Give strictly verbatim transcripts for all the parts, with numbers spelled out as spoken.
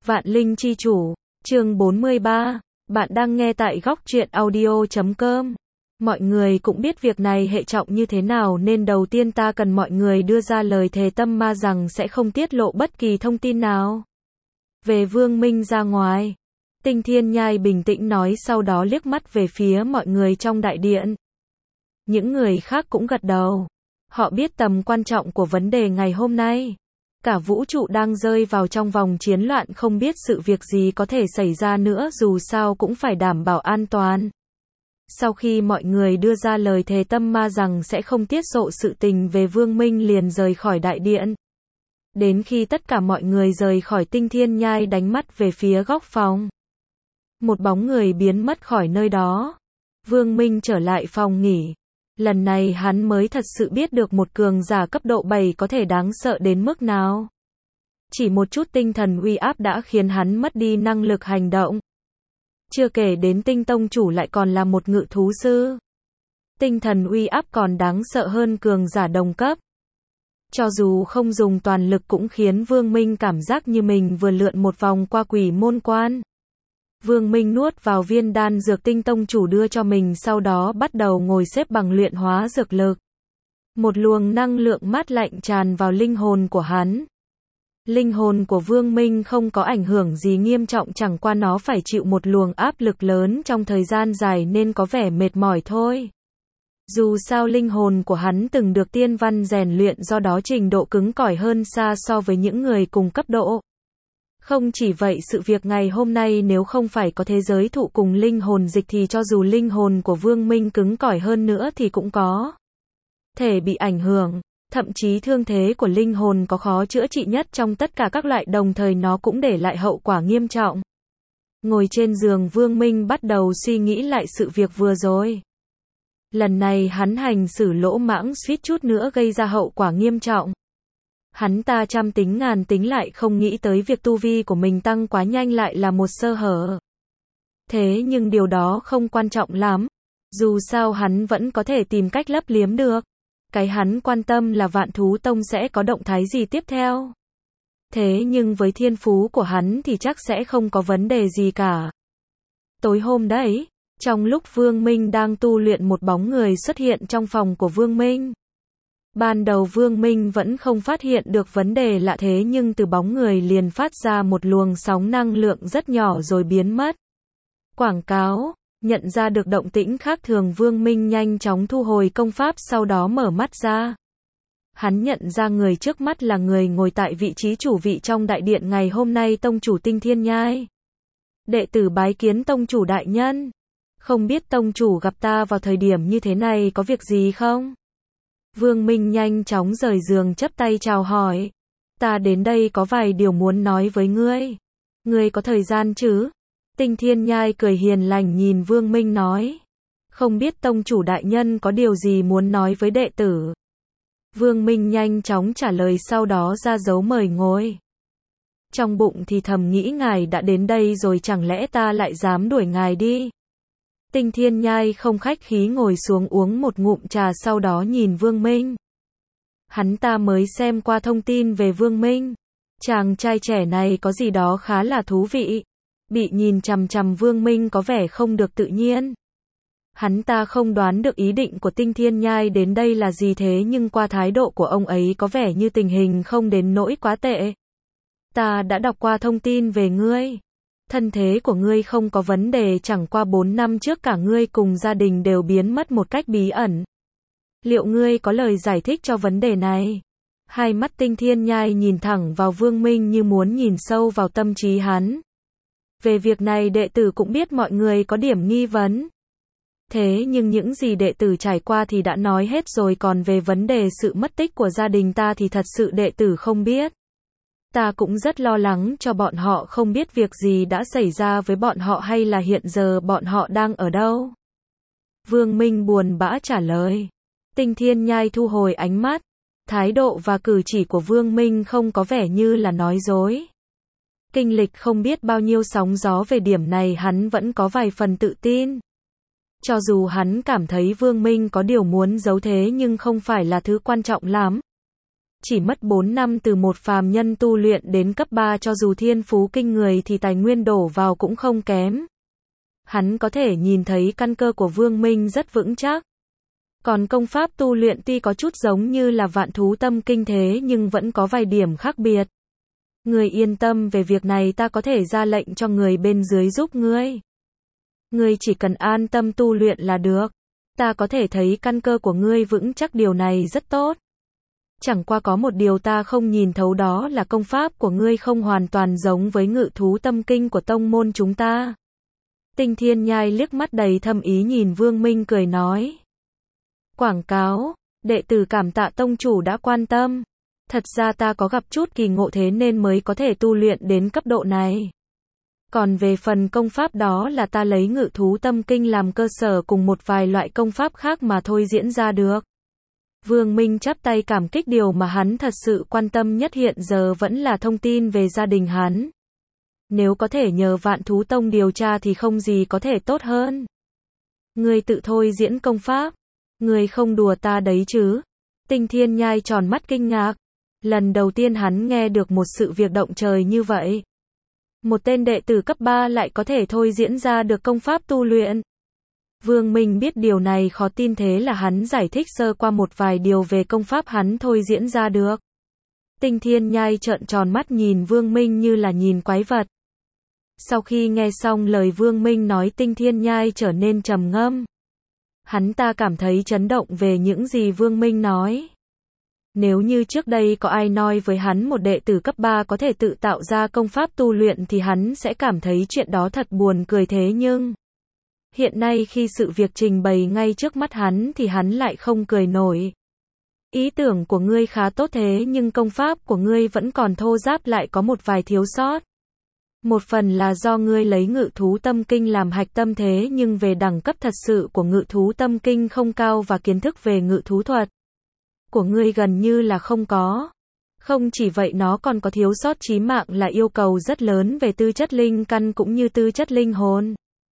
Vạn Linh Chi Chủ, chương bốn mươi ba, bạn đang nghe tại góc truyện audio chấm com. Mọi người cũng biết việc này hệ trọng như thế nào nên đầu tiên ta cần mọi người đưa ra lời thề tâm ma rằng sẽ không tiết lộ bất kỳ thông tin nào về Vương Minh ra ngoài. Tinh Thiên Nhai bình tĩnh nói, sau đó liếc mắt về phía mọi người trong đại điện. Những người khác cũng gật đầu. Họ biết tầm quan trọng của vấn đề ngày hôm nay. Cả vũ trụ đang rơi vào trong vòng chiến loạn, không biết sự việc gì có thể xảy ra nữa, dù sao cũng phải đảm bảo an toàn. Sau khi mọi người đưa ra lời thề tâm ma rằng sẽ không tiết lộ sự tình về Vương Minh, liền rời khỏi đại điện. Đến khi tất cả mọi người rời khỏi, Tinh Thiên Nhai đánh mắt về phía góc phòng. Một bóng người biến mất khỏi nơi đó. Vương Minh trở lại phòng nghỉ. Lần này hắn mới thật sự biết được một cường giả cấp độ bảy có thể đáng sợ đến mức nào. Chỉ một chút tinh thần uy áp đã khiến hắn mất đi năng lực hành động. Chưa kể đến Tinh Tông Chủ lại còn là một ngự thú sư. Tinh thần uy áp còn đáng sợ hơn cường giả đồng cấp. Cho dù không dùng toàn lực cũng khiến Vương Minh cảm giác như mình vừa lượn một vòng qua quỷ môn quan. Vương Minh nuốt vào viên đan dược Tinh Tông Chủ đưa cho mình, sau đó bắt đầu ngồi xếp bằng luyện hóa dược lực. Một luồng năng lượng mát lạnh tràn vào linh hồn của hắn. Linh hồn của Vương Minh không có ảnh hưởng gì nghiêm trọng, chẳng qua nó phải chịu một luồng áp lực lớn trong thời gian dài nên có vẻ mệt mỏi thôi. Dù sao linh hồn của hắn từng được tiên văn rèn luyện, do đó trình độ cứng cỏi hơn xa so với những người cùng cấp độ. Không chỉ vậy, sự việc ngày hôm nay nếu không phải có thế giới thụ cùng linh hồn dịch thì cho dù linh hồn của Vương Minh cứng cỏi hơn nữa thì cũng có thể bị ảnh hưởng. Thậm chí thương thế của linh hồn có khó chữa trị nhất trong tất cả các loại, đồng thời nó cũng để lại hậu quả nghiêm trọng. Ngồi trên giường, Vương Minh bắt đầu suy nghĩ lại sự việc vừa rồi. Lần này hắn hành xử lỗ mãng, suýt chút nữa gây ra hậu quả nghiêm trọng. Hắn ta trăm tính ngàn tính lại không nghĩ tới việc tu vi của mình tăng quá nhanh lại là một sơ hở. Thế nhưng điều đó không quan trọng lắm. Dù sao hắn vẫn có thể tìm cách lấp liếm được. Cái hắn quan tâm là Vạn Thú Tông sẽ có động thái gì tiếp theo. Thế nhưng với thiên phú của hắn thì chắc sẽ không có vấn đề gì cả. Tối hôm đấy, trong lúc Vương Minh đang tu luyện, một bóng người xuất hiện trong phòng của Vương Minh. Ban đầu Vương Minh vẫn không phát hiện được vấn đề lạ, thế nhưng từ bóng người liền phát ra một luồng sóng năng lượng rất nhỏ rồi biến mất. Quảng cáo, nhận ra được động tĩnh khác thường, Vương Minh nhanh chóng thu hồi công pháp, sau đó mở mắt ra. Hắn nhận ra người trước mắt là người ngồi tại vị trí chủ vị trong đại điện ngày hôm nay, Tông Chủ Tinh Thiên Nhai. Đệ tử bái kiến Tông Chủ đại nhân. Không biết Tông Chủ gặp ta vào thời điểm như thế này có việc gì không? Vương Minh nhanh chóng rời giường chắp tay chào hỏi. Ta đến đây có vài điều muốn nói với ngươi. Ngươi có thời gian chứ? Tinh Thiên Nhai cười hiền lành nhìn Vương Minh nói. Không biết Tông Chủ đại nhân có điều gì muốn nói với đệ tử? Vương Minh nhanh chóng trả lời, sau đó ra dấu mời ngồi. Trong bụng thì thầm nghĩ, ngài đã đến đây rồi, chẳng lẽ ta lại dám đuổi ngài đi? Tinh Thiên Nhai không khách khí ngồi xuống uống một ngụm trà, sau đó nhìn Vương Minh. Hắn ta mới xem qua thông tin về Vương Minh. Chàng trai trẻ này có gì đó khá là thú vị. Bị nhìn chằm chằm Vương Minh có vẻ không được tự nhiên. Hắn ta không đoán được ý định của Tinh Thiên Nhai đến đây là gì, thế nhưng qua thái độ của ông ấy có vẻ như tình hình không đến nỗi quá tệ. Ta đã đọc qua thông tin về ngươi. Thân thế của ngươi không có vấn đề, chẳng qua bốn năm trước cả ngươi cùng gia đình đều biến mất một cách bí ẩn. Liệu ngươi có lời giải thích cho vấn đề này? Hai mắt Tinh Thiên Nhai nhìn thẳng vào Vương Minh như muốn nhìn sâu vào tâm trí hắn. Về việc này đệ tử cũng biết mọi người có điểm nghi vấn. Thế nhưng những gì đệ tử trải qua thì đã nói hết rồi, còn về vấn đề sự mất tích của gia đình ta thì thật sự đệ tử không biết. Ta cũng rất lo lắng cho bọn họ, không biết việc gì đã xảy ra với bọn họ hay là hiện giờ bọn họ đang ở đâu. Vương Minh buồn bã trả lời. Tinh Thiên Nhai thu hồi ánh mắt. Thái độ và cử chỉ của Vương Minh không có vẻ như là nói dối. Kinh lịch không biết bao nhiêu sóng gió về điểm này, hắn vẫn có vài phần tự tin. Cho dù hắn cảm thấy Vương Minh có điều muốn giấu, thế nhưng không phải là thứ quan trọng lắm. Chỉ mất bốn năm từ một phàm nhân tu luyện đến cấp ba, cho dù thiên phú kinh người thì tài nguyên đổ vào cũng không kém. Hắn có thể nhìn thấy căn cơ của Vương Minh rất vững chắc. Còn công pháp tu luyện tuy có chút giống như là Vạn Thú Tâm Kinh thế nhưng vẫn có vài điểm khác biệt. Ngươi yên tâm về việc này, ta có thể ra lệnh cho người bên dưới giúp ngươi. Ngươi chỉ cần an tâm tu luyện là được. Ta có thể thấy căn cơ của ngươi vững chắc, điều này rất tốt. Chẳng qua có một điều ta không nhìn thấu, đó là công pháp của ngươi không hoàn toàn giống với Ngự Thú Tâm Kinh của tông môn chúng ta. Tinh Thiên Nhai liếc mắt đầy thâm ý nhìn Vương Minh cười nói. Quảng cáo, đệ tử cảm tạ tông chủ đã quan tâm. Thật ra ta có gặp chút kỳ ngộ thế nên mới có thể tu luyện đến cấp độ này. Còn về phần công pháp đó là ta lấy Ngự Thú Tâm Kinh làm cơ sở cùng một vài loại công pháp khác mà thôi diễn ra được. Vương Minh chắp tay cảm kích, điều mà hắn thật sự quan tâm nhất hiện giờ vẫn là thông tin về gia đình hắn. Nếu có thể nhờ Vạn Thú Tông điều tra thì không gì có thể tốt hơn. Ngươi tự thôi diễn công pháp. Ngươi không đùa ta đấy chứ? Tinh Thiên Nhai tròn mắt kinh ngạc. Lần đầu tiên hắn nghe được một sự việc động trời như vậy. Một tên đệ tử cấp ba lại có thể thôi diễn ra được công pháp tu luyện. Vương Minh biết điều này khó tin, thế là hắn giải thích sơ qua một vài điều về công pháp hắn thôi diễn ra được. Tinh Thiên Nhai trợn tròn mắt nhìn Vương Minh như là nhìn quái vật. Sau khi nghe xong lời Vương Minh nói, Tinh Thiên Nhai trở nên trầm ngâm. Hắn ta cảm thấy chấn động về những gì Vương Minh nói. Nếu như trước đây có ai nói với hắn một đệ tử cấp ba có thể tự tạo ra công pháp tu luyện thì hắn sẽ cảm thấy chuyện đó thật buồn cười, thế nhưng hiện nay khi sự việc trình bày ngay trước mắt hắn thì hắn lại không cười nổi. Ý tưởng của ngươi khá tốt thế nhưng công pháp của ngươi vẫn còn thô ráp, lại có một vài thiếu sót. Một phần là do ngươi lấy Ngự Thú Tâm Kinh làm hạch tâm, thế nhưng về đẳng cấp thật sự của Ngự Thú Tâm Kinh không cao và kiến thức về ngự thú thuật của ngươi gần như là không có. Không chỉ vậy, nó còn có thiếu sót chí mạng là yêu cầu rất lớn về tư chất linh căn cũng như tư chất linh hồn.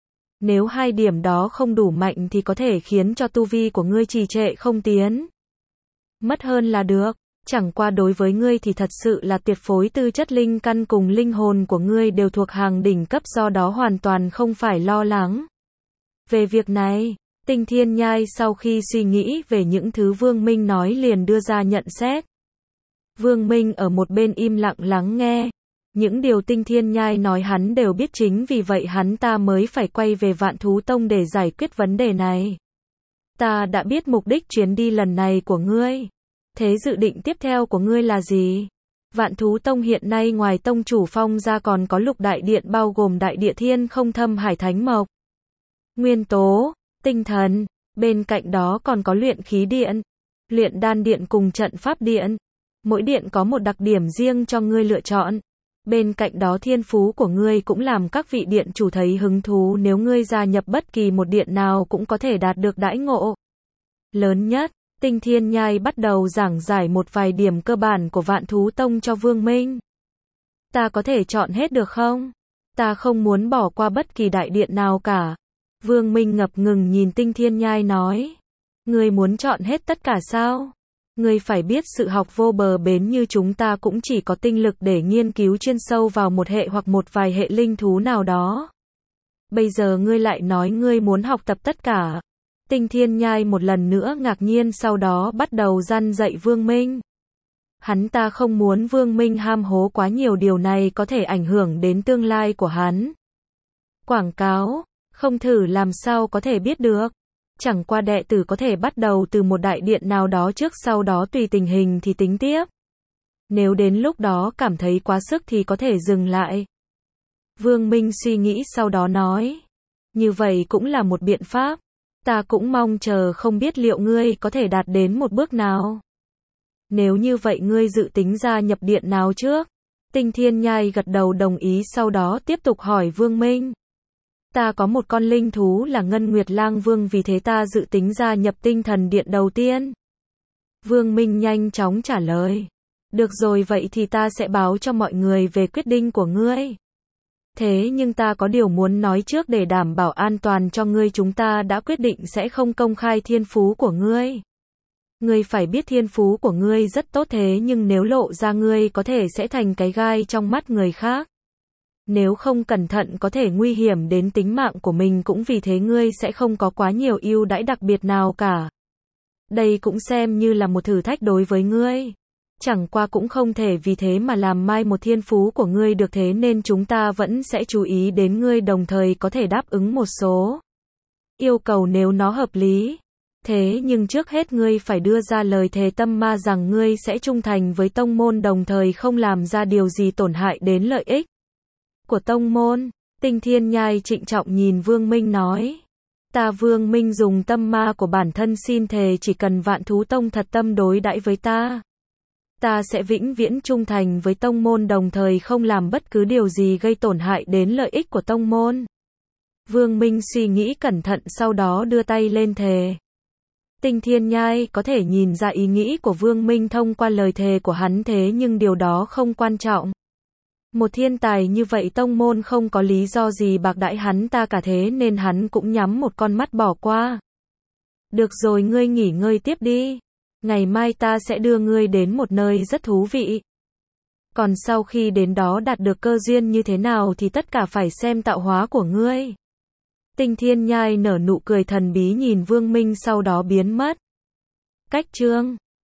Nếu hai điểm đó không đủ mạnh thì có thể khiến cho tu vi của ngươi trì trệ không tiến. Mất hơn là được. Chẳng qua đối với ngươi thì thật sự là tuyệt phối, tư chất linh căn cùng linh hồn của ngươi đều thuộc hàng đỉnh cấp, do đó hoàn toàn không phải lo lắng. Về việc này, Tinh Thiên Nhai sau khi suy nghĩ về những thứ Vương Minh nói liền đưa ra nhận xét. Vương Minh ở một bên im lặng lắng nghe. Những điều Tinh Thiên Nhai nói hắn đều biết, chính vì vậy hắn ta mới phải quay về Vạn Thú Tông để giải quyết vấn đề này. Ta đã biết mục đích chuyến đi lần này của ngươi. Thế dự định tiếp theo của ngươi là gì? Vạn Thú Tông hiện nay ngoài tông chủ Phong ra còn có Lục Đại Điện, bao gồm Đại Địa Thiên Không, Thâm Hải Thánh Mộc, Nguyên Tố, Tinh Thần. Bên cạnh đó còn có Luyện Khí Điện, Luyện Đan Điện cùng Trận Pháp Điện. Mỗi điện có một đặc điểm riêng cho ngươi lựa chọn. Bên cạnh đó thiên phú của ngươi cũng làm các vị điện chủ thấy hứng thú, nếu ngươi gia nhập bất kỳ một điện nào cũng có thể đạt được đãi ngộ lớn nhất. Tinh Thiên Nhai bắt đầu giảng giải một vài điểm cơ bản của Vạn Thú Tông cho Vương Minh. Ta có thể chọn hết được không? Ta không muốn bỏ qua bất kỳ đại điện nào cả. Vương Minh ngập ngừng nhìn Tinh Thiên Nhai nói. Ngươi muốn chọn hết tất cả sao? Ngươi phải biết sự học vô bờ bến như chúng ta cũng chỉ có tinh lực để nghiên cứu chuyên sâu vào một hệ hoặc một vài hệ linh thú nào đó. Bây giờ ngươi lại nói ngươi muốn học tập tất cả. Tinh Thiên Nhai một lần nữa ngạc nhiên, sau đó bắt đầu răn dạy Vương Minh. Hắn ta không muốn Vương Minh ham hố quá nhiều, điều này có thể ảnh hưởng đến tương lai của hắn. Quảng cáo, không thử làm sao có thể biết được. Chẳng qua đệ tử có thể bắt đầu từ một đại điện nào đó trước, sau đó tùy tình hình thì tính tiếp. Nếu đến lúc đó cảm thấy quá sức thì có thể dừng lại. Vương Minh suy nghĩ sau đó nói. Như vậy cũng là một biện pháp. Ta cũng mong chờ, không biết liệu ngươi có thể đạt đến một bước nào. Nếu như vậy ngươi dự tính gia nhập điện nào trước? Tinh Thiên Nhai gật đầu đồng ý, sau đó tiếp tục hỏi Vương Minh. Ta có một con linh thú là Ngân Nguyệt Lang Vương, vì thế ta dự tính gia nhập Tinh Thần Điện đầu tiên. Vương Minh nhanh chóng trả lời. Được rồi, vậy thì ta sẽ báo cho mọi người về quyết định của ngươi. Thế nhưng ta có điều muốn nói trước để đảm bảo an toàn cho ngươi, chúng ta đã quyết định sẽ không công khai thiên phú của ngươi. Ngươi phải biết thiên phú của ngươi rất tốt thế nhưng nếu lộ ra ngươi có thể sẽ thành cái gai trong mắt người khác. Nếu không cẩn thận có thể nguy hiểm đến tính mạng của mình cũng vì thế ngươi sẽ không có quá nhiều ưu đãi đặc biệt nào cả. Đây cũng xem như là một thử thách đối với ngươi. Chẳng qua cũng không thể vì thế mà làm mai một thiên phú của ngươi được thế nên chúng ta vẫn sẽ chú ý đến ngươi đồng thời có thể đáp ứng một số yêu cầu nếu nó hợp lý. Thế nhưng trước hết ngươi phải đưa ra lời thề tâm ma rằng ngươi sẽ trung thành với tông môn đồng thời không làm ra điều gì tổn hại đến lợi ích của tông môn. Tinh Thiên Nhai trịnh trọng nhìn Vương Minh nói. Ta Vương Minh dùng tâm ma của bản thân xin thề chỉ cần Vạn Thú Tông thật tâm đối đãi với ta. Ta sẽ vĩnh viễn trung thành với tông môn đồng thời không làm bất cứ điều gì gây tổn hại đến lợi ích của tông môn. Vương Minh suy nghĩ cẩn thận sau đó đưa tay lên thề. Tinh Thiên Nhai có thể nhìn ra ý nghĩ của Vương Minh thông qua lời thề của hắn thế nhưng điều đó không quan trọng. Một thiên tài như vậy tông môn không có lý do gì bạc đãi hắn ta cả thế nên hắn cũng nhắm một con mắt bỏ qua. Được rồi ngươi nghỉ ngơi tiếp đi. Ngày mai ta sẽ đưa ngươi đến một nơi rất thú vị. Còn sau khi đến đó đạt được cơ duyên như thế nào thì tất cả phải xem tạo hóa của ngươi. Tinh Thiên Nhai nở nụ cười thần bí nhìn Vương Minh sau đó biến mất. Cách chương